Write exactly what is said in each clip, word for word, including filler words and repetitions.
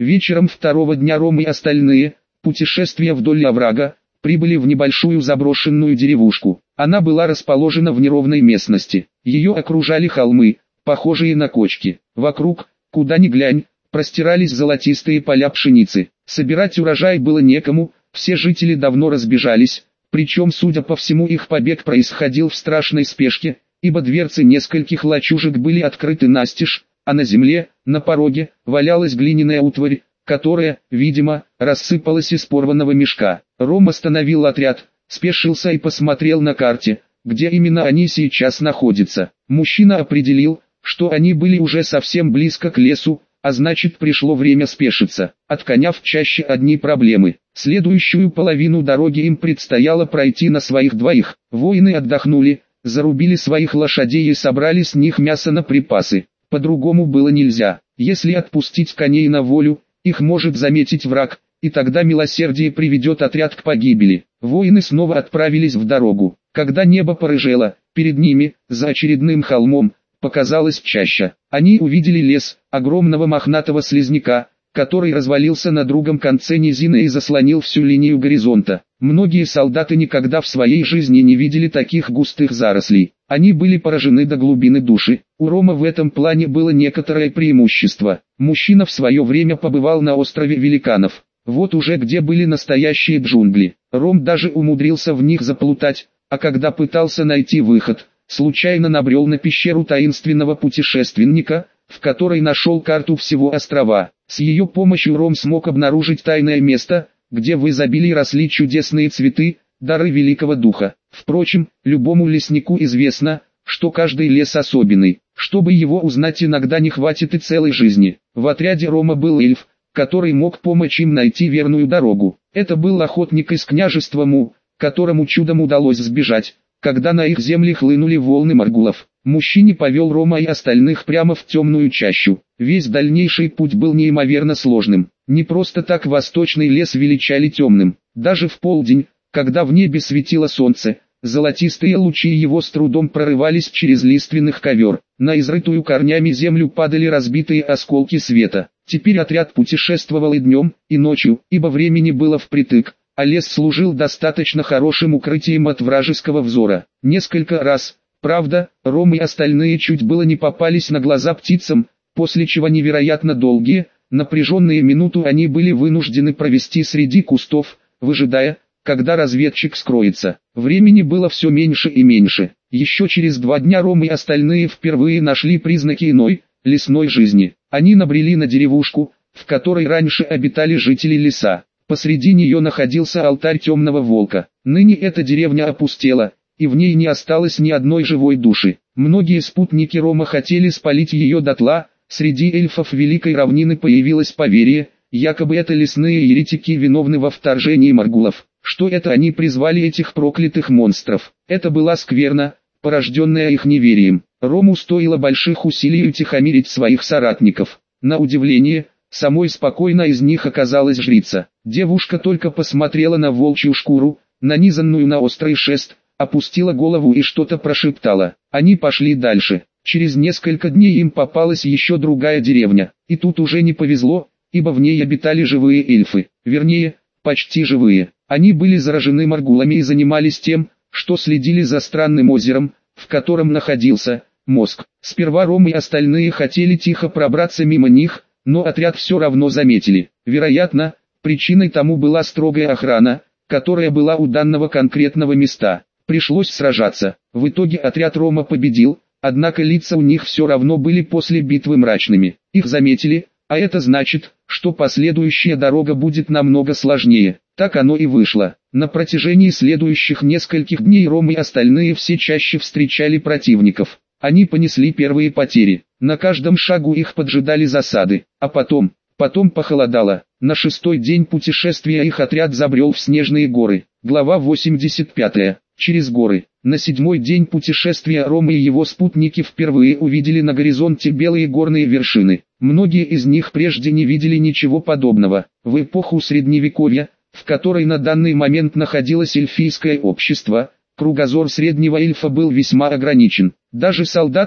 Вечером второго дня Рома и остальные, путешествуя вдоль оврага, прибыли в небольшую заброшенную деревушку. Она была расположена в неровной местности. Ее окружали холмы, похожие на кочки. Вокруг, куда ни глянь, простирались золотистые поля пшеницы. Собирать урожай было некому, все жители давно разбежались, причем, судя по всему, их побег происходил в страшной спешке, ибо дверцы нескольких лачужек были открыты настежь, а на земле, на пороге, валялась глиняная утварь, которая, видимо, рассыпалась из порванного мешка. Ром остановил отряд, спешился и посмотрел на карте, где именно они сейчас находятся. Мужчина определил, что они были уже совсем близко к лесу, а значит, пришло время спешиться. От коня в чаще одни проблемы. Следующую половину дороги им предстояло пройти на своих двоих. Воины отдохнули, зарубили своих лошадей и собрали с них мясо на припасы. По-другому было нельзя. Если отпустить коней на волю, их может заметить враг, и тогда милосердие приведет отряд к погибели. Воины снова отправились в дорогу. Когда небо порыжело, перед ними, за очередным холмом, показалась чаща. Они увидели лес, огромного мохнатого слизняка, который развалился на другом конце низины и заслонил всю линию горизонта. Многие солдаты никогда в своей жизни не видели таких густых зарослей. Они были поражены до глубины души. У Рома в этом плане было некоторое преимущество. Мужчина в свое время побывал на острове Великанов. Вот уже где были настоящие джунгли. Ром даже умудрился в них заплутать, а когда пытался найти выход, случайно набрел на пещеру таинственного путешественника, в которой нашел карту всего острова. С ее помощью Ром смог обнаружить тайное место, где в изобилии росли чудесные цветы, дары великого духа. Впрочем, любому леснику известно, что каждый лес особенный. Чтобы его узнать, иногда не хватит и целой жизни. В отряде Рома был эльф, который мог помочь им найти верную дорогу. Это был охотник из княжества Му, которому чудом удалось сбежать, когда на их земли хлынули волны маргулов. Мужчина повел Рома и остальных прямо в темную чащу. Весь дальнейший путь был неимоверно сложным. Не просто так восточный лес величали темным. Даже в полдень, когда в небе светило солнце, золотистые лучи его с трудом прорывались через лиственных ковер. На изрытую корнями землю падали разбитые осколки света. Теперь отряд путешествовал и днем, и ночью, ибо времени было впритык, а лес служил достаточно хорошим укрытием от вражеского взора. Несколько раз, правда, Ром и остальные чуть было не попались на глаза птицам, после чего невероятно долгие, напряженные минуты они были вынуждены провести среди кустов, выжидая, когда разведчик скроется. Времени было все меньше и меньше. Еще через два дня Ром и остальные впервые нашли признаки иной, лесной жизни. Они набрели на деревушку, в которой раньше обитали жители леса. Посреди нее находился алтарь темного волка. Ныне эта деревня опустела, и в ней не осталось ни одной живой души. Многие спутники Рома хотели спалить ее дотла. Среди эльфов Великой Равнины появилось поверье, якобы это лесные еретики виновны во вторжении маргулов, что это они призвали этих проклятых монстров. Это была скверна, порожденная их неверием. Рому стоило больших усилий утихомирить своих соратников. На удивление, самой спокойно из них оказалась жрица. Девушка только посмотрела на волчью шкуру, нанизанную на острый шест, опустила голову и что-то прошептала. Они пошли дальше. Через несколько дней им попалась еще другая деревня, и тут уже не повезло, ибо в ней обитали живые эльфы, вернее, почти живые. Они были заражены маргулами и занимались тем, что следили за странным озером, в котором находился мозг. Сперва Ром и остальные хотели тихо пробраться мимо них, но отряд все равно заметили. Вероятно, причиной тому была строгая охрана, которая была у данного конкретного места. Пришлось сражаться. В итоге отряд Рома победил, однако лица у них все равно были после битвы мрачными. Их заметили, а это значит, что последующая дорога будет намного сложнее. Так оно и вышло. На протяжении следующих нескольких дней Ром и остальные все чаще встречали противников. Они понесли первые потери. На каждом шагу их поджидали засады. А потом, потом похолодало. На шестой день путешествия их отряд забрел в снежные горы. Глава восемьдесят пятая. Через горы. На седьмой день путешествия Рома и его спутники впервые увидели на горизонте белые горные вершины. Многие из них прежде не видели ничего подобного. В эпоху Средневековья, в которой на данный момент находилось эльфийское общество, кругозор среднего эльфа был весьма ограничен. Даже солдаты,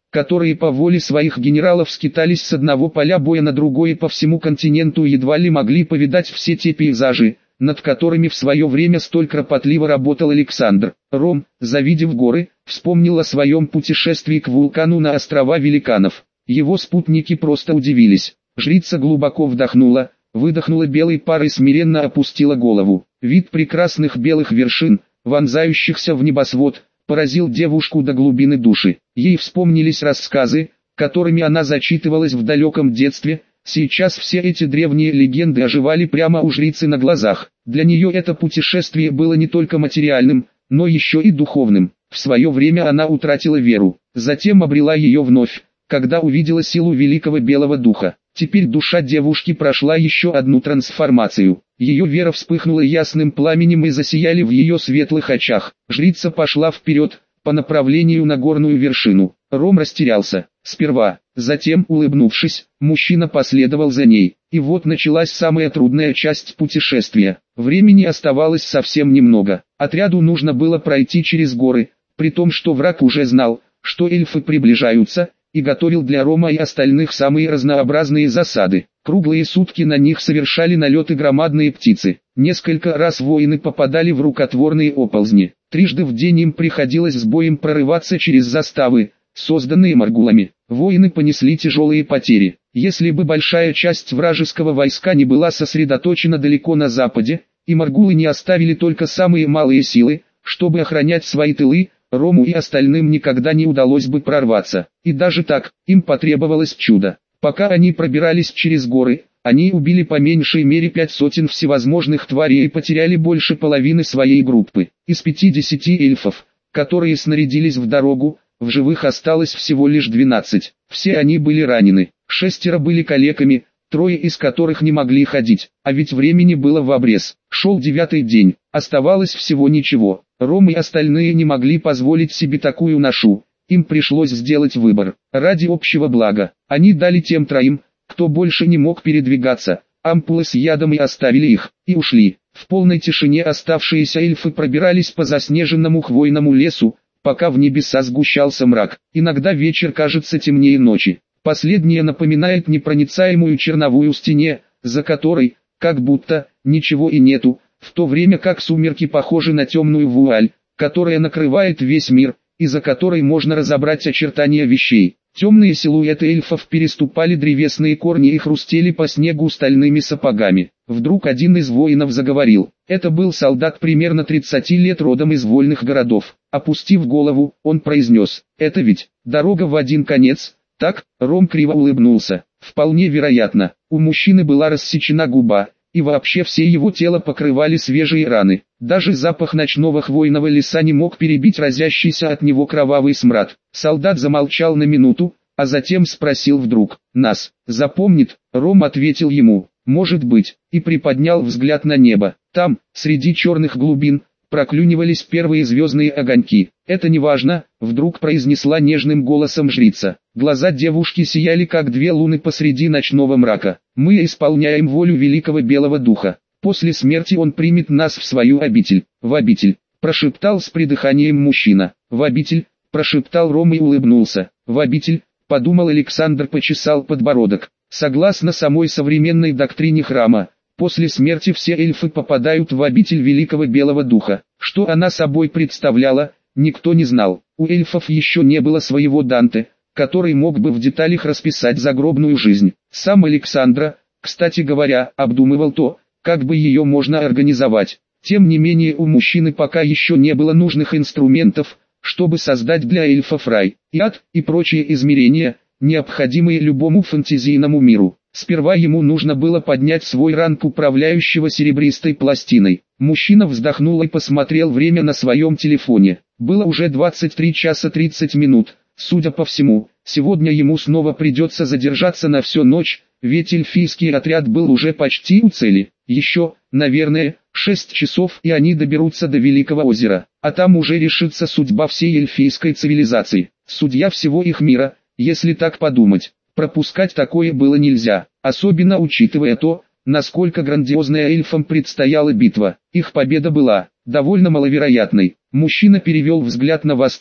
которые по воле своих генералов скитались с одного поля боя на другое по всему континенту и едва ли могли повидать все те пейзажи, над которыми в свое время столь кропотливо работал Александр. Ром, завидев горы, вспомнил о своем путешествии к вулкану на острова Великанов. Его спутники просто удивились. Жрица глубоко вдохнула, выдохнула белой парой и смиренно опустила голову. Вид прекрасных белых вершин, вонзающихся в небосвод, поразил девушку до глубины души. Ей вспомнились рассказы, которыми она зачитывалась в далеком детстве. Сейчас все эти древние легенды оживали прямо у жрицы на глазах. Для нее это путешествие было не только материальным, но еще и духовным. В свое время она утратила веру, затем обрела ее вновь, когда увидела силу великого белого духа. Теперь душа девушки прошла еще одну трансформацию. Ее вера вспыхнула ясным пламенем и засияли в ее светлых очах. Жрица пошла вперед, по направлению на горную вершину. Ром растерялся. Сперва, затем, улыбнувшись, мужчина последовал за ней. И вот началась самая трудная часть путешествия. Времени оставалось совсем немного. Отряду нужно было пройти через горы, при том, что враг уже знал, что эльфы приближаются, и готовил для Рома и остальных самые разнообразные засады. Круглые сутки на них совершали налеты громадные птицы. Несколько раз воины попадали в рукотворные оползни. Трижды в день им приходилось с боем прорываться через заставы, созданные маргулами. Воины понесли тяжелые потери. Если бы большая часть вражеского войска не была сосредоточена далеко на западе, и маргулы не оставили только самые малые силы, чтобы охранять свои тылы, Рому и остальным никогда не удалось бы прорваться. И даже так, им потребовалось чудо. Пока они пробирались через горы, они убили по меньшей мере пять сотен всевозможных тварей и потеряли больше половины своей группы. Из пятидесяти эльфов, которые снарядились в дорогу, в живых осталось всего лишь двенадцать. Все они были ранены, шестеро были калеками, трое из которых не могли ходить, а ведь времени было в обрез. Шел девятый день, оставалось всего ничего. Ром и остальные не могли позволить себе такую ношу. Им пришлось сделать выбор. Ради общего блага, они дали тем троим, кто больше не мог передвигаться, ампулы с ядом и оставили их, и ушли. В полной тишине оставшиеся эльфы пробирались по заснеженному хвойному лесу, пока в небеса сгущался мрак. Иногда вечер кажется темнее ночи. Последнее напоминает непроницаемую черновую стене, за которой, как будто, ничего и нету, в то время как сумерки похожи на темную вуаль, которая накрывает весь мир, и за которой можно разобрать очертания вещей. Темные силуэты эльфов переступали древесные корни и хрустели по снегу стальными сапогами. Вдруг один из воинов заговорил. Это был солдат примерно тридцати лет, родом из вольных городов. Опустив голову, он произнес: «Это ведь дорога в один конец?» Так, Ром криво улыбнулся. Вполне вероятно, у мужчины была рассечена губа, и вообще все его тело покрывали свежие раны. Даже запах ночного хвойного леса не мог перебить разящийся от него кровавый смрад. Солдат замолчал на минуту, а затем спросил вдруг: «Нас запомнит?» Ром ответил ему: «Может быть», и приподнял взгляд на небо. Там, среди черных глубин, проклюнивались первые звездные огоньки. «Это не важно», — вдруг произнесла нежным голосом жрица. Глаза девушки сияли, как две луны посреди ночного мрака. «Мы исполняем волю великого белого духа. После смерти он примет нас в свою обитель». «В обитель», — прошептал с придыханием мужчина. «В обитель», — прошептал Рома и улыбнулся. «В обитель», — подумал Александр, почесал подбородок. Согласно самой современной доктрине храма, после смерти все эльфы попадают в обитель великого белого духа. Что она собой представляла, никто не знал. У эльфов еще не было своего Данте, который мог бы в деталях расписать загробную жизнь. Сам Александра, кстати говоря, обдумывал то, как бы ее можно организовать. Тем не менее, у мужчины пока еще не было нужных инструментов, чтобы создать для эльфов рай, и ад, и прочие измерения, необходимые любому фэнтезийному миру. Сперва ему нужно было поднять свой ранг управляющего серебристой пластиной. Мужчина вздохнул и посмотрел время на своем телефоне. Было уже двадцать три часа тридцать минут. Судя по всему, сегодня ему снова придется задержаться на всю ночь, ведь эльфийский отряд был уже почти у цели. Еще, наверное, шесть часов, и они доберутся до Великого озера, а там уже решится судьба всей эльфийской цивилизации. Судья всего их мира, если так подумать. Пропускать такое было нельзя, особенно учитывая то, насколько грандиозная эльфам предстояла битва. Их победа была довольно маловероятной. Мужчина перевел взгляд на восток,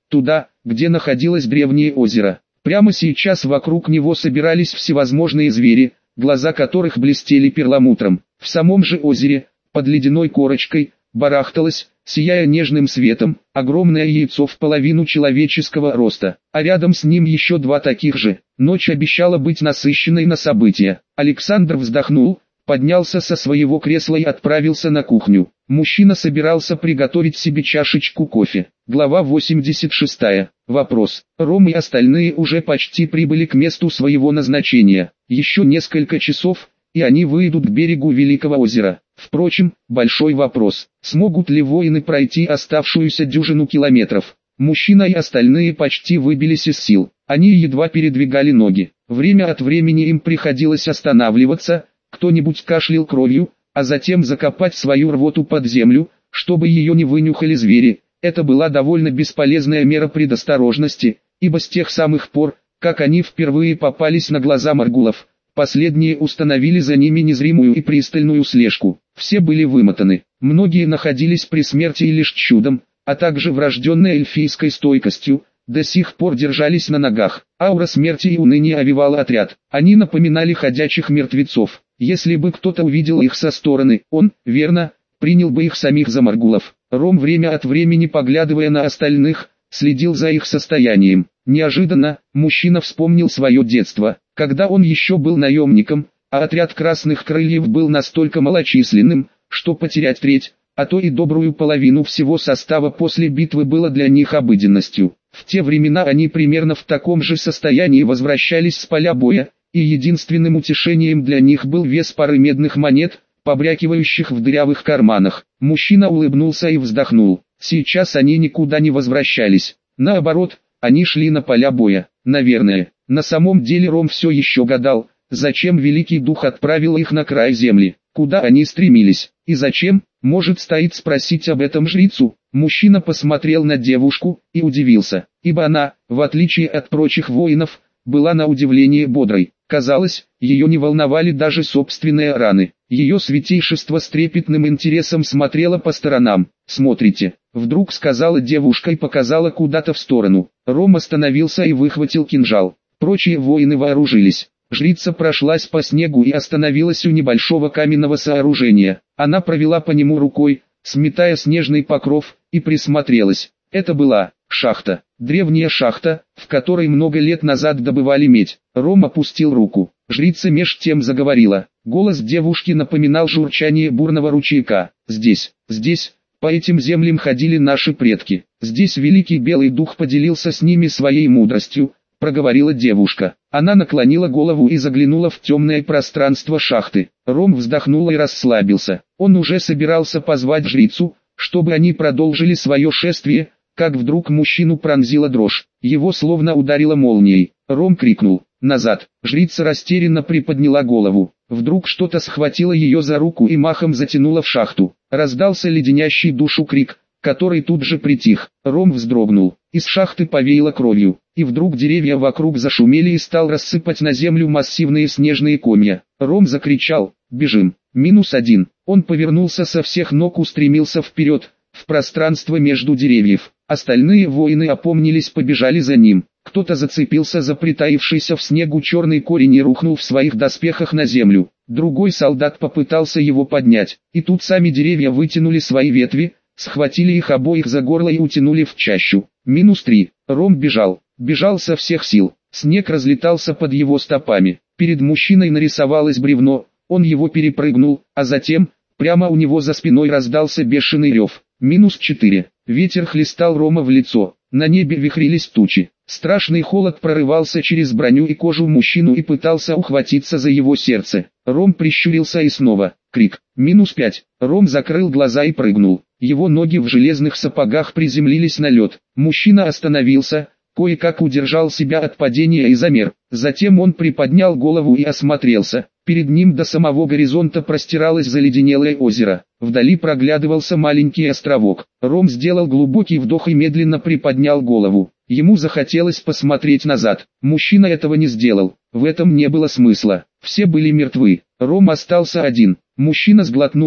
туда, где находилось древнее озеро. Прямо сейчас вокруг него собирались всевозможные звери, глаза которых блестели перламутром. В самом же озере, под ледяной корочкой, барахталось, сияя нежным светом, огромное яйцо в половину человеческого роста, а рядом с ним еще два таких же. Ночь обещала быть насыщенной на события. Александр вздохнул, поднялся со своего кресла и отправился на кухню. Мужчина собирался приготовить себе чашечку кофе. Глава восемьдесят шесть. Вопрос. Ром и остальные уже почти прибыли к месту своего назначения. Еще несколько часов, и они выйдут к берегу Великого озера. Впрочем, большой вопрос, смогут ли воины пройти оставшуюся дюжину километров. Мужчина и остальные почти выбились из сил. Они едва передвигали ноги. Время от времени им приходилось останавливаться, кто-нибудь кашлял кровью, а затем закопать свою рвоту под землю, чтобы ее не вынюхали звери. Это была довольно бесполезная мера предосторожности, ибо с тех самых пор, как они впервые попались на глаза Маргулов, последние установили за ними незримую и пристальную слежку. Все были вымотаны, многие находились при смерти и лишь чудом, а также врожденной эльфийской стойкостью, до сих пор держались на ногах. Аура смерти и уныния овевала отряд. Они напоминали ходячих мертвецов. Если бы кто-то увидел их со стороны, он, верно, принял бы их самих за Маргулов. Ром, время от времени поглядывая на остальных, следил за их состоянием. Неожиданно, мужчина вспомнил свое детство, когда он еще был наемником, а отряд Красных Крыльев был настолько малочисленным, что потерять треть, а то и добрую половину всего состава после битвы было для них обыденностью. В те времена они примерно в таком же состоянии возвращались с поля боя, и единственным утешением для них был вес пары медных монет, побрякивающих в дырявых карманах. Мужчина улыбнулся и вздохнул. Сейчас они никуда не возвращались. Наоборот, они шли на поля боя. Наверное, на самом деле Ром все еще гадал, зачем Великий Дух отправил их на край земли, куда они стремились, и зачем, может, стоит спросить об этом жрицу. Мужчина посмотрел на девушку и удивился, ибо она, в отличие от прочих воинов, была на удивление бодрой. Казалось, ее не волновали даже собственные раны. Ее святейшество с трепетным интересом смотрело по сторонам. «Смотрите», — вдруг сказала девушка и показала куда-то в сторону. Ром остановился и выхватил кинжал. Прочие воины вооружились. Жрица прошлась по снегу и остановилась у небольшого каменного сооружения. Она провела по нему рукой, сметая снежный покров, и присмотрелась. Это была шахта, древняя шахта, в которой много лет назад добывали медь. Ром опустил руку. Жрица меж тем заговорила. Голос девушки напоминал журчание бурного ручейка. «Здесь, здесь, по этим землям ходили наши предки. Здесь Великий Белый Дух поделился с ними своей мудростью», — проговорила девушка. Она наклонила голову и заглянула в темное пространство шахты. Ром вздохнул и расслабился. Он уже собирался позвать жрицу, чтобы они продолжили свое шествие, как вдруг мужчину пронзила дрожь. Его словно ударило молнией. Ром крикнул «Назад!». Жрица растерянно приподняла голову. Вдруг что-то схватило ее за руку и махом затянуло в шахту. Раздался леденящий душу крик, который тут же притих. Ром вздрогнул. Из шахты повеяло кровью, и вдруг деревья вокруг зашумели и стал рассыпать на землю массивные снежные комья. Ром закричал «Бежим!». Минус один. Он повернулся со всех ног, устремился вперед, в пространство между деревьев. Остальные воины опомнились, побежали за ним. Кто-то зацепился за притаившийся в снегу черный корень и рухнул в своих доспехах на землю. Другой солдат попытался его поднять, и тут сами деревья вытянули свои ветви, схватили их обоих за горло и утянули в чащу. Минус три. Ром бежал, бежал со всех сил. Снег разлетался под его стопами. Перед мужчиной нарисовалось бревно, он его перепрыгнул, а затем, прямо у него за спиной раздался бешеный рев. Минус четыре. Ветер хлестал Рома в лицо. На небе вихрились тучи. Страшный холод прорывался через броню и кожу мужчину и пытался ухватиться за его сердце. Ром прищурился и снова. Крик. Минус пять. Ром закрыл глаза и прыгнул. Его ноги в железных сапогах приземлились на лед. Мужчина остановился, кое-как удержал себя от падения и замер. Затем он приподнял голову и осмотрелся. Перед ним до самого горизонта простиралось заледенелое озеро. Вдали проглядывался маленький островок. Ром сделал глубокий вдох и медленно приподнял голову. Ему захотелось посмотреть назад. Мужчина этого не сделал. В этом не было смысла. Все были мертвы. Ром остался один. Мужчина сглотнул и,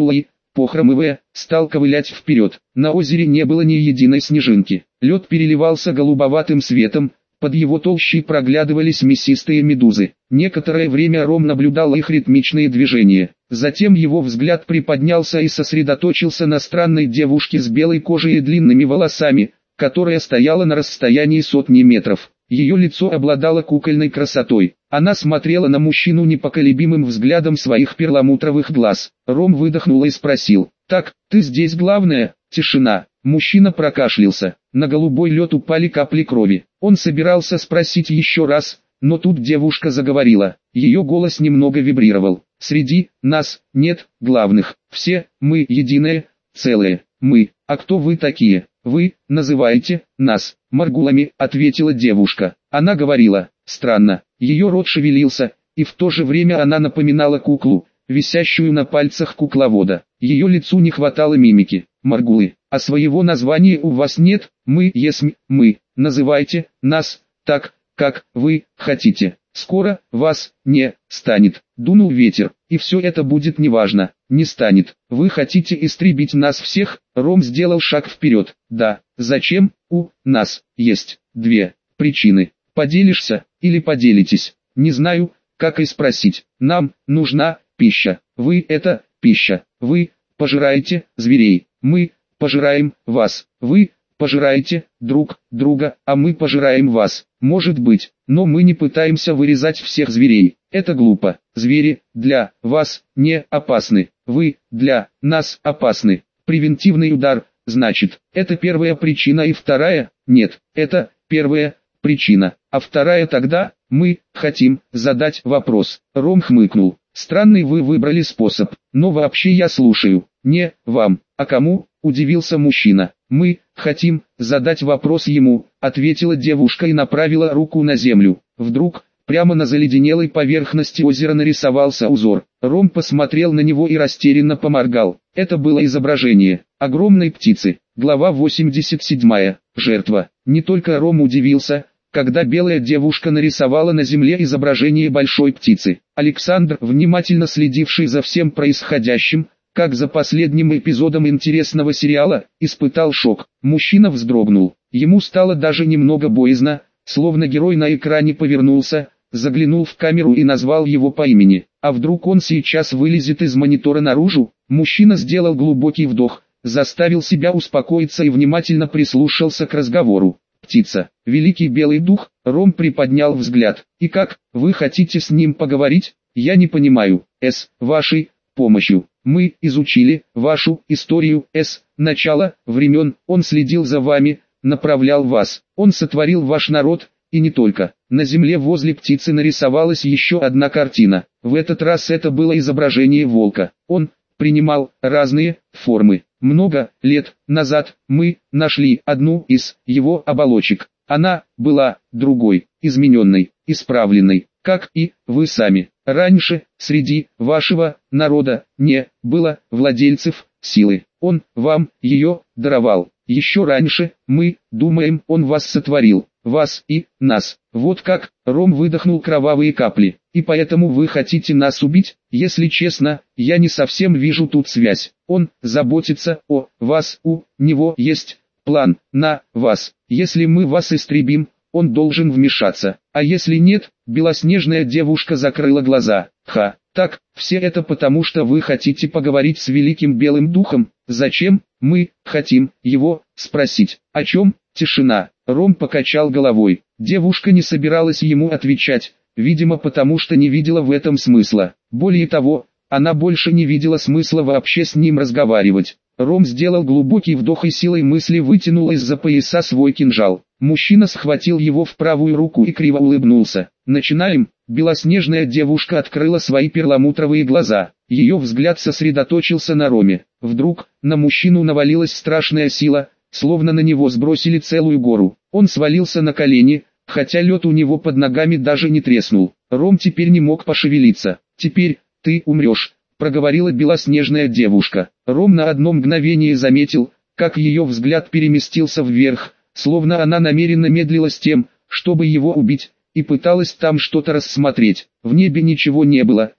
похромывая, стал ковылять вперед. На озере не было ни единой снежинки. Лед переливался голубоватым светом, под его толщей проглядывались мясистые медузы. Некоторое время Ром наблюдал их ритмичные движения. Затем его взгляд приподнялся и сосредоточился на странной девушке с белой кожей и длинными волосами, которая стояла на расстоянии сотни метров. Ее лицо обладало кукольной красотой. Она смотрела на мужчину непоколебимым взглядом своих перламутровых глаз. Ром выдохнул и спросил: «Так, ты здесь главная?» Тишина. Мужчина прокашлялся. На голубой лед упали капли крови. Он собирался спросить еще раз, но тут девушка заговорила. Ее голос немного вибрировал. «Среди нас нет главных. Все мы единое целое. Мы. А кто вы такие?» «Вы называете нас маргулами», — ответила девушка. Она говорила странно. Ее рот шевелился, и в то же время она напоминала куклу, висящую на пальцах кукловода. Ее лицу не хватало мимики. «Маргулы, а своего названия у вас нет? Мы есмь, мы. Называйте нас так, как вы хотите. Скоро вас не станет». Дунул ветер, и все это будет неважно. Не станет. Вы хотите истребить нас всех? Ром сделал шаг вперед. Да. Зачем? У нас есть две причины. Поделишься или поделитесь? Не знаю, как и спросить. Нам нужна пища. Вы это пища. Вы пожираете зверей. Мы пожираем вас. Вы пожираете друг друга, а мы пожираем вас. Может быть, но мы не пытаемся вырезать всех зверей. Это глупо. Звери для вас не опасны. Вы для нас опасны. Превентивный удар, значит, это первая причина, и вторая, нет, это первая причина, а вторая тогда, мы хотим задать вопрос. Ром хмыкнул. Странный вы выбрали способ, но вообще я слушаю. Не вам, а кому? Удивился мужчина. Мы хотим задать вопрос ему, ответила девушка и направила руку на землю. Вдруг, прямо на заледенелой поверхности озера нарисовался узор. Ром посмотрел на него и растерянно поморгал. Это было изображение огромной птицы. Глава восемьдесят седьмая. Жертва. Не только Ром удивился, когда белая девушка нарисовала на земле изображение большой птицы. Александр, внимательно следивший за всем происходящим, как за последним эпизодом интересного сериала, испытал шок. Мужчина вздрогнул. Ему стало даже немного боязно, словно герой на экране повернулся, заглянул в камеру и назвал его по имени. А вдруг он сейчас вылезет из монитора наружу? Мужчина сделал глубокий вдох, заставил себя успокоиться и внимательно прислушался к разговору. «Птица, великий белый дух», Ром приподнял взгляд. «И как, вы хотите с ним поговорить? Я не понимаю. С вашей помощью. Мы изучили вашу историю с начала времен, он следил за вами, направлял вас, он сотворил ваш народ, и не только». На земле возле птицы нарисовалась еще одна картина. В этот раз это было изображение волка. Он принимал разные формы. Много лет назад мы нашли одну из его оболочек. Она была другой, измененной, исправленной, как и вы сами. Раньше среди вашего народа не было владельцев силы. Он вам ее даровал. Еще раньше, мы думаем, он вас сотворил. Вас и нас. Вот как. Ром выдохнул кровавые капли. И поэтому вы хотите нас убить? Если честно, я не совсем вижу тут связь. Он заботится о вас, у него есть план на вас. Если мы вас истребим, он должен вмешаться. А если нет? Белоснежная девушка закрыла глаза. Ха, так, все это потому, что вы хотите поговорить с великим белым духом. Зачем? Мы хотим его спросить. О чем? Тишина. Ром покачал головой. Девушка не собиралась ему отвечать, видимо потому что не видела в этом смысла. Более того, она больше не видела смысла вообще с ним разговаривать. Ром сделал глубокий вдох и силой мысли вытянул из-за пояса свой кинжал. Мужчина схватил его в правую руку и криво улыбнулся. «Начинаем». Белоснежная девушка открыла свои перламутровые глаза. Ее взгляд сосредоточился на Роме. Вдруг, на мужчину навалилась страшная сила, словно на него сбросили целую гору. Он свалился на колени, хотя лед у него под ногами даже не треснул. Ром теперь не мог пошевелиться. «Теперь ты умрешь», — проговорила белоснежная девушка. Ром на одно мгновение заметил, как ее взгляд переместился вверх, словно она намеренно медлила с тем, чтобы его убить, и пыталась там что-то рассмотреть. В небе ничего не было, и,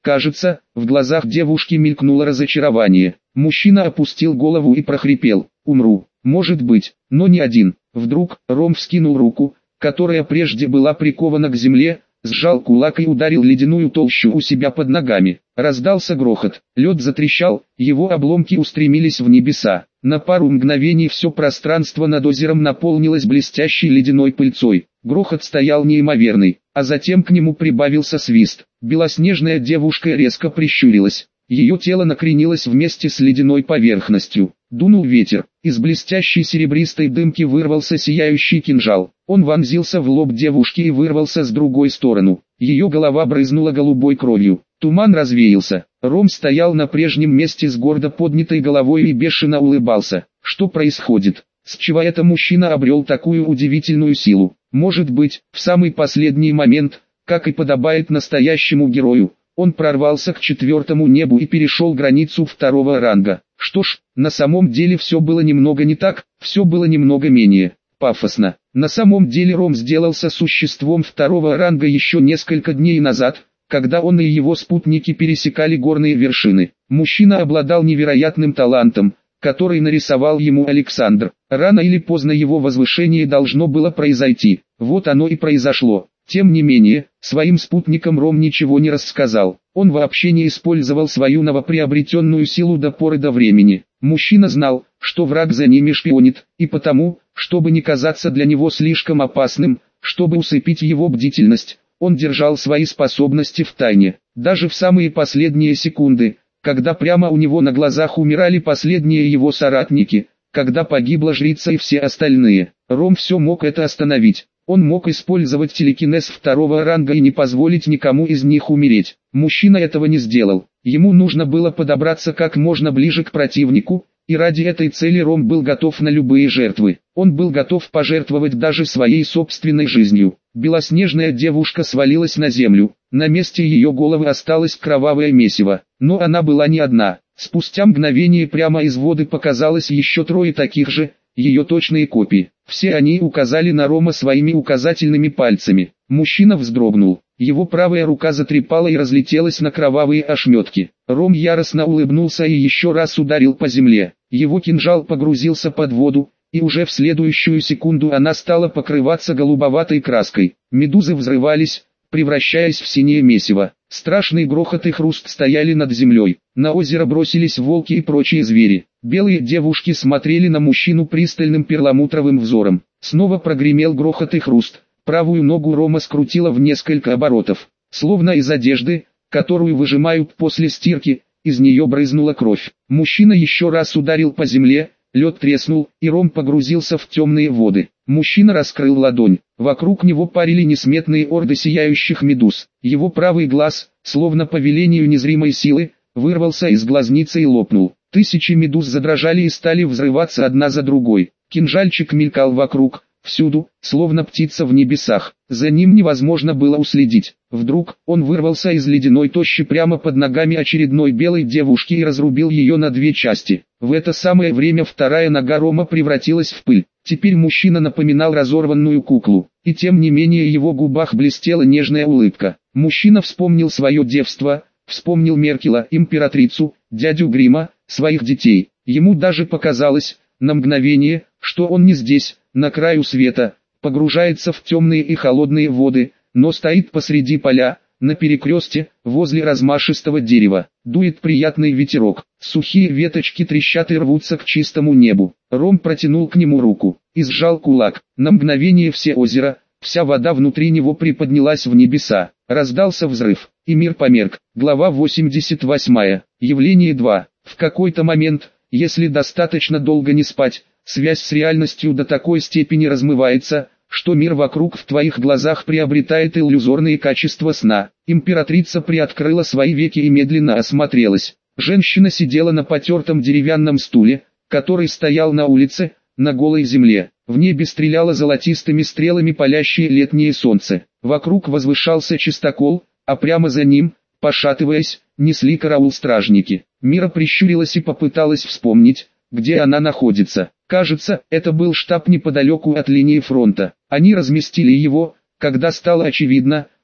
Кажется, в глазах девушки мелькнуло разочарование. Мужчина опустил голову и прохрипел: «Умру». Может быть, но не один. Вдруг Ром вскинул руку, которая прежде была прикована к земле, сжал кулак и ударил ледяную толщу у себя под ногами. Раздался грохот, лед затрещал, его обломки устремились в небеса. На пару мгновений все пространство над озером наполнилось блестящей ледяной пыльцой. Грохот стоял неимоверный, а затем к нему прибавился свист. Белоснежная девушка резко прищурилась. Ее тело накренилось вместе с ледяной поверхностью. Дунул ветер, из блестящей серебристой дымки вырвался сияющий кинжал. Он вонзился в лоб девушки и вырвался с другой стороны. Ее голова брызнула голубой кровью. Туман развеялся. Ром стоял на прежнем месте с гордо поднятой головой и бешено улыбался. Что происходит? С чего это мужчина обрел такую удивительную силу? Может быть, в самый последний момент, как и подобает настоящему герою, он прорвался к четвертому небу и перешел границу второго ранга. Что ж, на самом деле все было немного не так, все было немного менее пафосно. На самом деле Ром сделался существом второго ранга еще несколько дней назад, когда он и его спутники пересекали горные вершины. Мужчина обладал невероятным талантом, который нарисовал ему Александр. Рано или поздно его возвышение должно было произойти. Вот оно и произошло. Тем не менее, своим спутникам Ром ничего не рассказал. Он вообще не использовал свою новоприобретенную силу до поры до времени. Мужчина знал, что враг за ними шпионит, и потому, чтобы не казаться для него слишком опасным, чтобы усыпить его бдительность, он держал свои способности в тайне. Даже в самые последние секунды, когда прямо у него на глазах умирали последние его соратники, когда погибла жрица и все остальные, Ром все мог это остановить. Он мог использовать телекинез второго ранга и не позволить никому из них умереть. Мужчина этого не сделал. Ему нужно было подобраться как можно ближе к противнику, и ради этой цели Ром был готов на любые жертвы. Он был готов пожертвовать даже своей собственной жизнью. Белоснежная девушка свалилась на землю. На месте ее головы осталось кровавое месиво. Но она была не одна. Спустя мгновение прямо из воды показалось еще трое таких же, ее точные копии. Все они указали на Рома своими указательными пальцами. Мужчина вздрогнул. Его правая рука затрепала и разлетелась на кровавые ошметки. Ром яростно улыбнулся и еще раз ударил по земле. Его кинжал погрузился под воду, и уже в следующую секунду она стала покрываться голубоватой краской. Медузы взрывались, превращаясь в синее месиво. Страшный грохот и хруст стояли над землей. На озеро бросились волки и прочие звери. Белые девушки смотрели на мужчину пристальным перламутровым взором. Снова прогремел грохот и хруст. Правую ногу Рома скрутило в несколько оборотов. Словно из одежды, которую выжимают после стирки, из нее брызнула кровь. Мужчина еще раз ударил по земле, лед треснул, и Ром погрузился в темные воды. Мужчина раскрыл ладонь. Вокруг него парили несметные орды сияющих медуз. Его правый глаз, словно по велению незримой силы, вырвался из глазницы и лопнул. Тысячи медуз задрожали и стали взрываться одна за другой. Кинжальчик мелькал вокруг, всюду, словно птица в небесах. За ним невозможно было уследить. Вдруг, он вырвался из ледяной тощи прямо под ногами очередной белой девушки и разрубил ее на две части. В это самое время вторая нога Рома превратилась в пыль. Теперь мужчина напоминал разорванную куклу, и тем не менее в его губах блестела нежная улыбка. Мужчина вспомнил свое девство, вспомнил Меркела, императрицу, дядю Грима, своих детей. Ему даже показалось, на мгновение, что он не здесь, на краю света, погружается в темные и холодные воды, но стоит посреди поля, на перекресте, возле размашистого дерева. Дует приятный ветерок, сухие веточки трещат и рвутся к чистому небу. Ром протянул к нему руку и сжал кулак. На мгновение все озеро, вся вода внутри него приподнялась в небеса. Раздался взрыв, и мир померк. Глава восемьдесят восемь. Явление два. В какой-то момент, если достаточно долго не спать, связь с реальностью до такой степени размывается, что мир вокруг в твоих глазах приобретает иллюзорные качества сна. Императрица приоткрыла свои веки и медленно осмотрелась. Женщина сидела на потертом деревянном стуле, который стоял на улице, на голой земле. В небе стреляло золотистыми стрелами палящее летнее солнце. Вокруг возвышался чистокол, а прямо за ним, пошатываясь, несли караул стражники. Мира прищурилась и попыталась вспомнить, где она находится. Кажется, это был штаб неподалеку от линии фронта. Они разместили его, когда стало очевидно,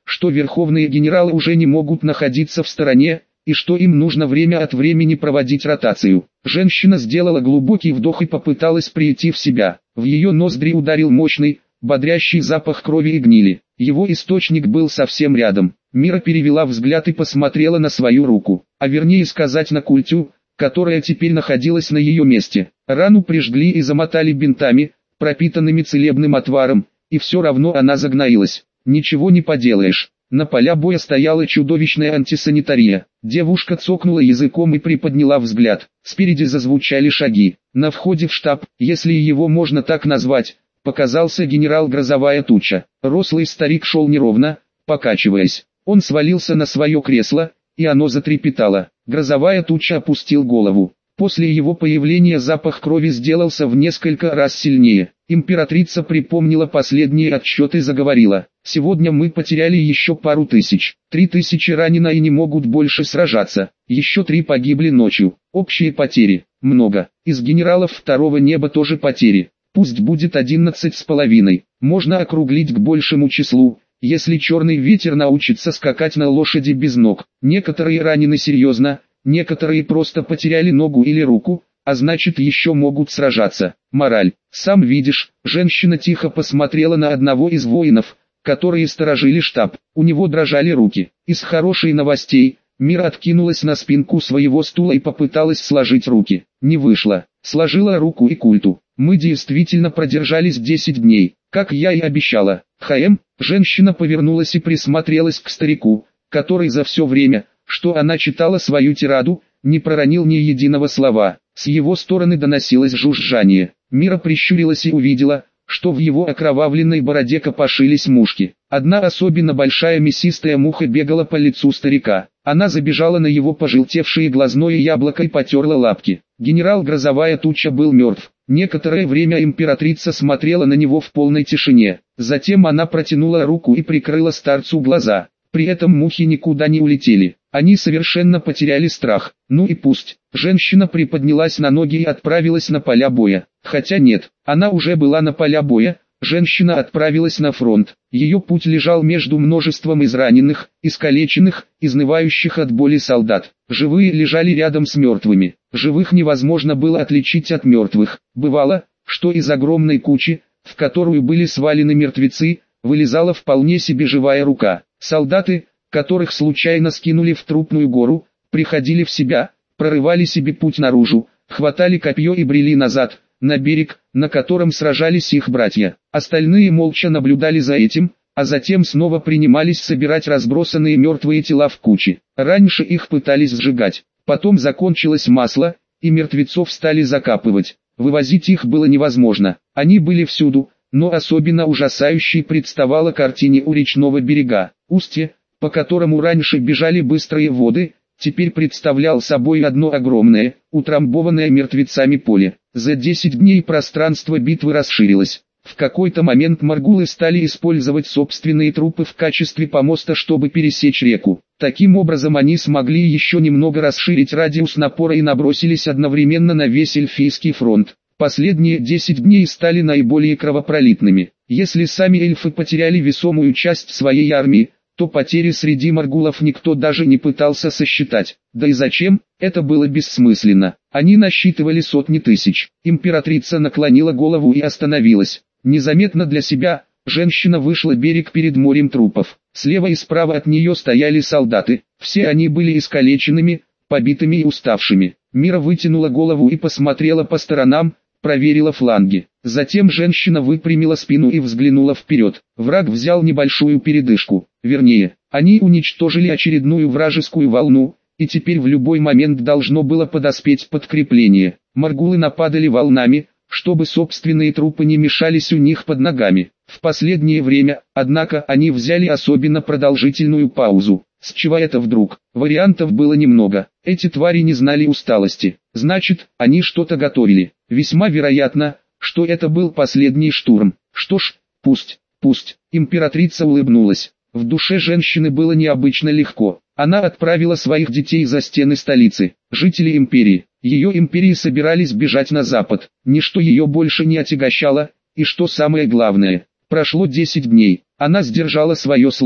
что верховные генералы уже не могут находиться в стороне, и что им нужно время от времени проводить ротацию. Женщина сделала глубокий вдох и попыталась прийти в себя. В ее ноздри ударил мощный, бодрящий запах крови и гнили. Его источник был совсем рядом. Мира перевела взгляд и посмотрела на свою руку, а вернее сказать на культю, которая теперь находилась на ее месте. Рану прижгли и замотали бинтами, пропитанными целебным отваром, и все равно она загноилась. Ничего не поделаешь. На поля боя стояла чудовищная антисанитария. Девушка цокнула языком и приподняла взгляд. Спереди зазвучали шаги. На входе в штаб, если его можно так назвать, показался генерал Грозовая Туча. Рослый старик шел неровно, покачиваясь. Он свалился на свое кресло, и оно затрепетало. Грозовая Туча опустил голову. После его появления запах крови сделался в несколько раз сильнее. Императрица припомнила последние отсчеты и заговорила. «Сегодня мы потеряли еще пару тысяч. Три тысячи ранено и не могут больше сражаться. Еще три погибли ночью. Общие потери. Много. Из генералов второго неба тоже потери. Пусть будет одиннадцать с половиной. Можно округлить к большему числу, если черный ветер научится скакать на лошади без ног. Некоторые ранены серьезно, некоторые просто потеряли ногу или руку, а значит еще могут сражаться. Мораль. Сам видишь». Женщина тихо посмотрела на одного из воинов, которые сторожили штаб. У него дрожали руки. Из хорошей новостей, Мира откинулась на спинку своего стула и попыталась сложить руки. Не вышло. Сложила руку и культу. «Мы действительно продержались десять дней, как я и обещала. ХМ». Женщина повернулась и присмотрелась к старику, который за все время, что она читала свою тираду, не проронил ни единого слова. С его стороны доносилось жужжание. Мира прищурилась и увидела, что в его окровавленной бороде копошились мушки. Одна особенно большая мясистая муха бегала по лицу старика. Она забежала на его пожелтевшее глазное яблоко и потерла лапки. Генерал Грозовая Туча был мертв. Некоторое время императрица смотрела на него в полной тишине. Затем она протянула руку и прикрыла старцу глаза. При этом мухи никуда не улетели. Они совершенно потеряли страх. Ну и пусть. Женщина приподнялась на ноги и отправилась на поля боя. Хотя нет, она уже была на поля боя. Женщина отправилась на фронт. Ее путь лежал между множеством израненных, искалеченных, изнывающих от боли солдат. Живые лежали рядом с мертвыми. Живых невозможно было отличить от мертвых. Бывало, что из огромной кучи, в которую были свалены мертвецы, вылезала вполне себе живая рука. Солдаты, которых случайно скинули в трупную гору, приходили в себя, прорывали себе путь наружу, хватали копье и брели назад, на берег, на котором сражались их братья. Остальные молча наблюдали за этим, а затем снова принимались собирать разбросанные мертвые тела в кучи. Раньше их пытались сжигать, потом закончилось масло, и мертвецов стали закапывать. Вывозить их было невозможно, они были всюду, но особенно ужасающей представала картине у речного берега. Устье, по которому раньше бежали быстрые воды, теперь представлял собой одно огромное, утрамбованное мертвецами поле. За десять дней пространство битвы расширилось. В какой-то момент маргулы стали использовать собственные трупы в качестве помоста, чтобы пересечь реку. Таким образом они смогли еще немного расширить радиус напора и набросились одновременно на весь эльфийский фронт. Последние десять дней стали наиболее кровопролитными. Если сами эльфы потеряли весомую часть своей армии, то потери среди маргулов никто даже не пытался сосчитать. Да и зачем? Это было бессмысленно. Они насчитывали сотни тысяч. Императрица наклонила голову и остановилась. Незаметно для себя, женщина вышла на берег перед морем трупов. Слева и справа от нее стояли солдаты. Все они были искалеченными, побитыми и уставшими. Мира вытянула голову и посмотрела по сторонам, проверила фланги. Затем женщина выпрямила спину и взглянула вперед. Враг взял небольшую передышку. Вернее, они уничтожили очередную вражескую волну, и теперь в любой момент должно было подоспеть подкрепление. Маргулы нападали волнами, чтобы собственные трупы не мешались у них под ногами. В последнее время, однако, они взяли особенно продолжительную паузу. С чего это вдруг? Вариантов было немного. Эти твари не знали усталости. Значит, они что-то готовили. Весьма вероятно, что это был последний штурм. Что ж, пусть, пусть. Императрица улыбнулась. В душе женщины было необычно легко. Она отправила своих детей за стены столицы. Жители империи, ее империи собирались бежать на запад. Ничто ее больше не отягощало, и что самое главное, прошло десять дней. Она сдержала свое слово.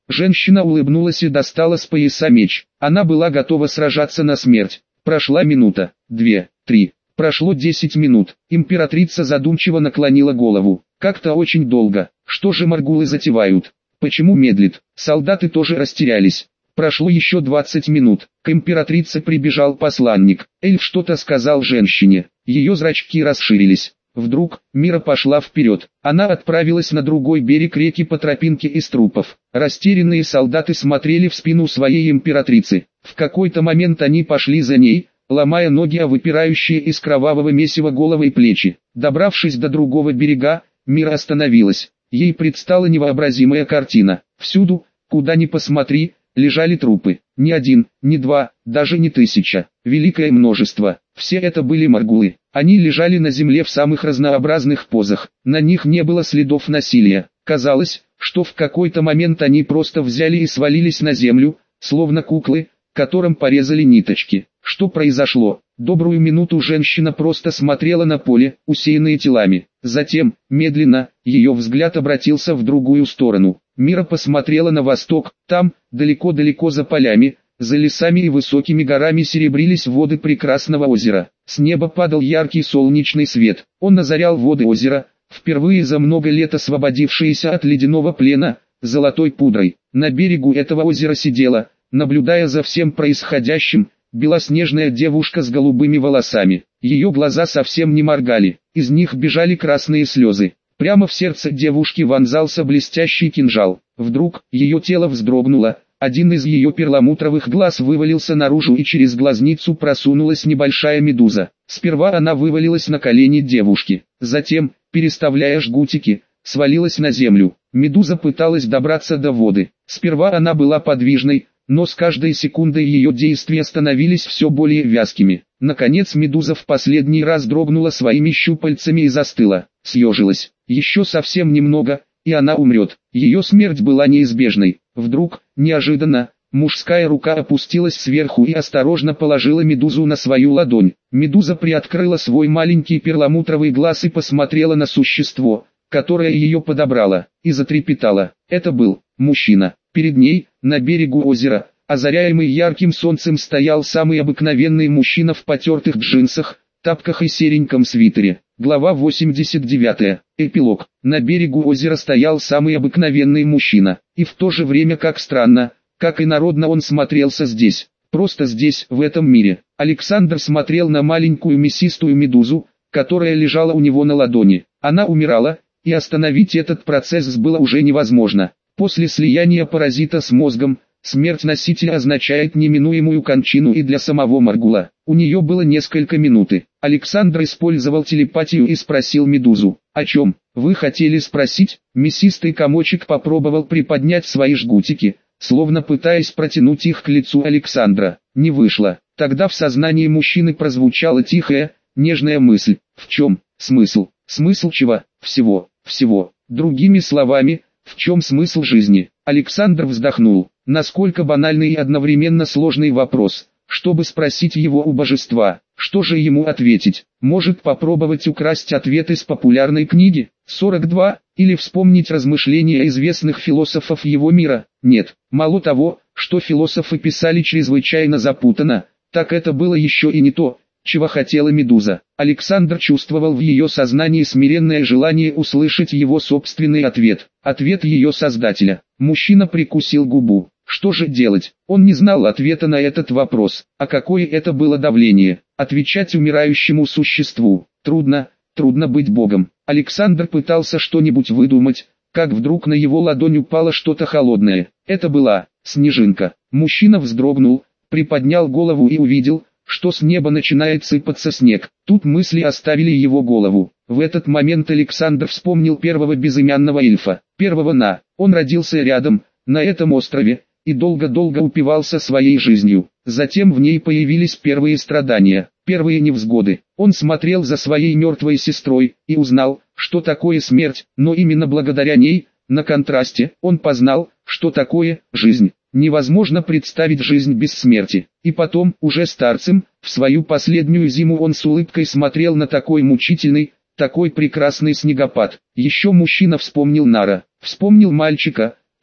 Женщина улыбнулась и достала с пояса меч. Она была готова сражаться на смерть. Прошла минута, две, три. Прошло десять минут. Императрица задумчиво наклонила голову. Как-то очень долго. Что же маргулы затевают? Почему медлит? Солдаты тоже растерялись. Прошло еще двадцать минут. К императрице прибежал посланник. Эльф что-то сказал женщине. Ее зрачки расширились. Вдруг Мира пошла вперед. Она отправилась на другой берег реки по тропинке из трупов. Растерянные солдаты смотрели в спину своей императрицы. В какой-то момент они пошли за ней, ломая ноги о выпирающие из кровавого месива головы и плечи. Добравшись до другого берега, Мира остановилась. Ей предстала невообразимая картина. Всюду, куда ни посмотри, лежали трупы. Ни один, ни два, даже не тысяча. Великое множество. Все это были маргулы. Они лежали на земле в самых разнообразных позах. На них не было следов насилия. Казалось, что в какой-то момент они просто взяли и свалились на землю, словно куклы, которым порезали ниточки. Что произошло? Добрую минуту женщина просто смотрела на поле, усеянное телами. Затем, медленно, ее взгляд обратился в другую сторону. Мира посмотрела на восток. Там, далеко-далеко за полями, за лесами и высокими горами серебрились воды прекрасного озера. С неба падал яркий солнечный свет. Он озарял воды озера, впервые за много лет освободившиеся от ледяного плена, золотой пудрой. На берегу этого озера сидела, наблюдая за всем происходящим, белоснежная девушка с голубыми волосами. Ее глаза совсем не моргали, из них бежали красные слезы. Прямо в сердце девушки вонзался блестящий кинжал. Вдруг, ее тело вздрогнуло, один из ее перламутровых глаз вывалился наружу и через глазницу просунулась небольшая медуза. Сперва она вывалилась на колени девушки, затем, переставляя жгутики, свалилась на землю. Медуза пыталась добраться до воды. Сперва она была подвижной, но с каждой секундой ее действия становились все более вязкими. Наконец медуза в последний раз дрогнула своими щупальцами и застыла, съежилась. Еще совсем немного, и она умрет. Ее смерть была неизбежной. Вдруг, неожиданно, мужская рука опустилась сверху и осторожно положила медузу на свою ладонь. Медуза приоткрыла свой маленький перламутровый глаз и посмотрела на существо, которое ее подобрало, и затрепетала. Это был мужчина. Перед ней, на берегу озера, озаряемый ярким солнцем, стоял самый обыкновенный мужчина в потертых джинсах, тапках и сереньком свитере. Глава восемьдесят девять. Эпилог. На берегу озера стоял самый обыкновенный мужчина, и в то же время, как странно, как и народно, он смотрелся здесь, просто здесь, в этом мире. Александр смотрел на маленькую мясистую медузу, которая лежала у него на ладони. Она умирала, и остановить этот процесс было уже невозможно. После слияния паразита с мозгом, смерть носителя означает неминуемую кончину и для самого Маргула. У нее было несколько минут. Александр использовал телепатию и спросил медузу: «О чем вы хотели спросить?» Мясистый комочек попробовал приподнять свои жгутики, словно пытаясь протянуть их к лицу Александра. Не вышло. Тогда в сознании мужчины прозвучала тихая, нежная мысль: «В чем смысл? Смысл чего? Всего, всего. Другими словами, в чем смысл жизни?» Александр вздохнул. Насколько банальный и одновременно сложный вопрос, чтобы спросить его у божества. Что же ему ответить? Может, попробовать украсть ответ из популярной книги сорок два, или вспомнить размышления известных философов его мира? Нет, мало того, что философы писали чрезвычайно запутанно, так это было еще и не то, чего хотела медуза. Александр чувствовал в ее сознании смиренное желание услышать его собственный ответ, ответ ее создателя. Мужчина прикусил губу. Что же делать? Он не знал ответа на этот вопрос. А какое это было давление? Отвечать умирающему существу. Трудно, трудно быть Богом. Александр пытался что-нибудь выдумать, как вдруг на его ладонь упало что-то холодное. Это была снежинка. Мужчина вздрогнул, приподнял голову и увидел, что с неба начинает сыпаться снег. Тут мысли оставили его голову. В этот момент Александр вспомнил первого безымянного эльфа. Первого на. Он родился рядом, на этом острове, и долго-долго упивался своей жизнью. Затем в ней появились первые страдания, первые невзгоды. Он смотрел за своей мертвой сестрой и узнал, что такое смерть, но именно благодаря ней, на контрасте, он познал, что такое жизнь. Невозможно представить жизнь без смерти. И потом, уже старцем, в свою последнюю зиму он с улыбкой смотрел на такой мучительный, такой прекрасный снегопад. Еще мужчина вспомнил Нара, вспомнил мальчика,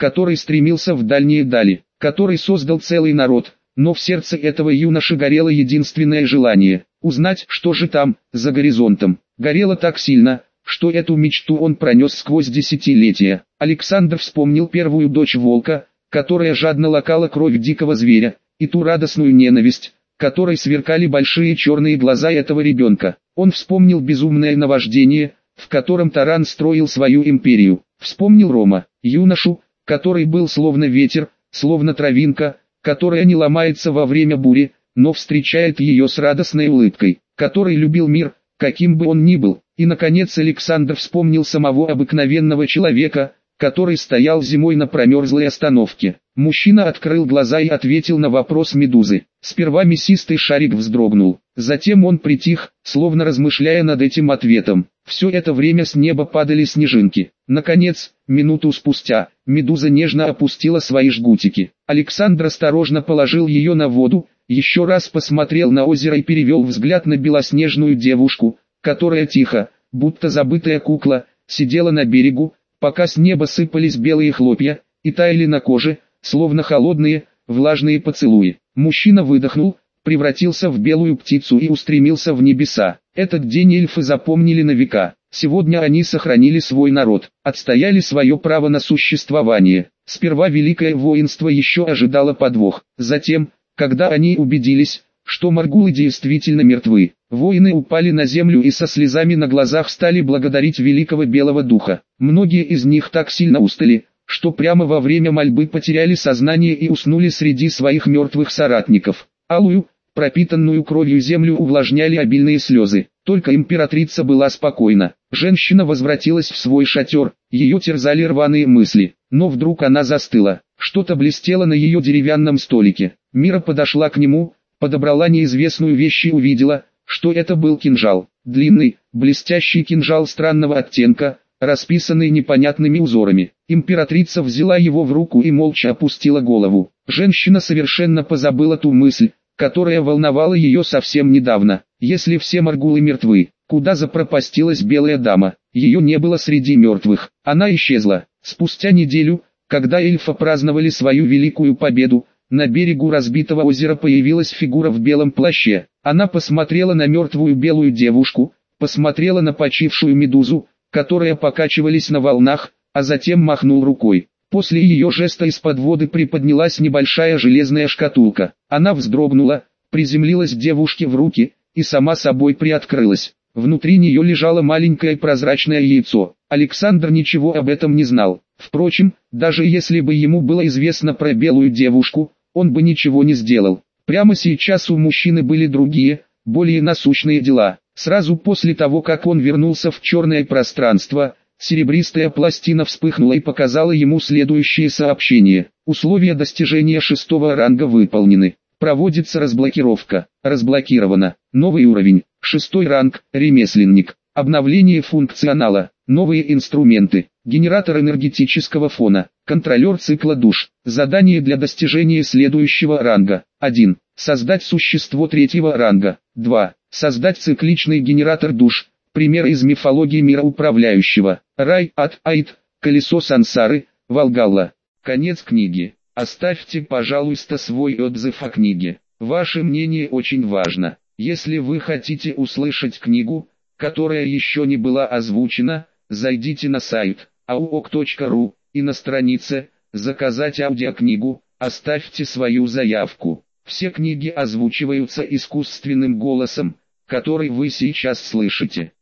который стремился в дальние дали, который создал целый народ, но в сердце этого юноши горело единственное желание – узнать, что же там, за горизонтом. Горело так сильно, что эту мечту он пронес сквозь десятилетия. Александр вспомнил первую дочь волка, которая жадно лакала кровь дикого зверя, и ту радостную ненависть, которой сверкали большие черные глаза этого ребенка. Он вспомнил безумное наваждение, в котором Таран строил свою империю. Вспомнил Рома, юношу, который был словно ветер, словно травинка, которая не ломается во время бури, но встречает ее с радостной улыбкой, который любил мир, каким бы он ни был. И наконец Александр вспомнил самого обыкновенного человека, который стоял зимой на промерзлой остановке. Мужчина открыл глаза и ответил на вопрос Медузы. Сперва мясистый шарик вздрогнул, затем он притих, словно размышляя над этим ответом. Все это время с неба падали снежинки. Наконец, минуту спустя, Медуза нежно опустила свои жгутики. Александр осторожно положил ее на воду, еще раз посмотрел на озеро и перевел взгляд на белоснежную девушку, которая тихо, будто забытая кукла, сидела на берегу, пока с неба сыпались белые хлопья, и таяли на коже, словно холодные, влажные поцелуи. Мужчина выдохнул, превратился в белую птицу и устремился в небеса. Этот день эльфы запомнили на века. Сегодня они сохранили свой народ, отстояли свое право на существование. Сперва великое воинство еще ожидало подвох. Затем, когда они убедились, что Моргулы действительно мертвы, воины упали на землю и со слезами на глазах стали благодарить великого белого духа. Многие из них так сильно устали, что прямо во время мольбы потеряли сознание и уснули среди своих мертвых соратников. Алую, пропитанную кровью землю увлажняли обильные слезы. Только императрица была спокойна. Женщина возвратилась в свой шатер, ее терзали рваные мысли. Но вдруг она застыла. Что-то блестело на ее деревянном столике. Мира подошла к нему, подобрала неизвестную вещь и увидела, что это был кинжал. Длинный, блестящий кинжал странного оттенка, расписанный непонятными узорами. Императрица взяла его в руку и молча опустила голову. Женщина совершенно позабыла ту мысль, которая волновала ее совсем недавно. Если все Моргулы мертвы, куда запропастилась белая дама? Ее не было среди мертвых. Она исчезла. Спустя неделю, когда эльфы праздновали свою великую победу, на берегу разбитого озера появилась фигура в белом плаще. Она посмотрела на мертвую белую девушку, посмотрела на почившую Медузу, которая покачивались на волнах, а затем махнул рукой. После ее жеста из-под воды приподнялась небольшая железная шкатулка. Она вздрогнула, приземлилась девушке в руки и сама собой приоткрылась. Внутри нее лежало маленькое прозрачное яйцо. Александр ничего об этом не знал. Впрочем, даже если бы ему было известно про белую девушку, он бы ничего не сделал. Прямо сейчас у мужчины были другие, более насущные дела. Сразу после того, как он вернулся в черное пространство, серебристая пластина вспыхнула и показала ему следующее сообщение. Условия достижения шестого ранга выполнены. Проводится разблокировка. Разблокировано. Новый уровень. Шестой ранг. Ремесленник. Обновление функционала. Новые инструменты. Генератор энергетического фона. Контролер цикла душ. Задание для достижения следующего ранга. один. Создать существо третьего ранга. два. Создать цикличный генератор душ. Пример из мифологии мира управляющего. Рай, ад, аид, колесо сансары, Валгалла. Конец книги. Оставьте, пожалуйста, свой отзыв о книге. Ваше мнение очень важно. Если вы хотите услышать книгу, которая еще не была озвучена, зайдите на сайт ауок точка ру и на странице «Заказать аудиокнигу» оставьте свою заявку. Все книги озвучиваются искусственным голосом, который вы сейчас слышите.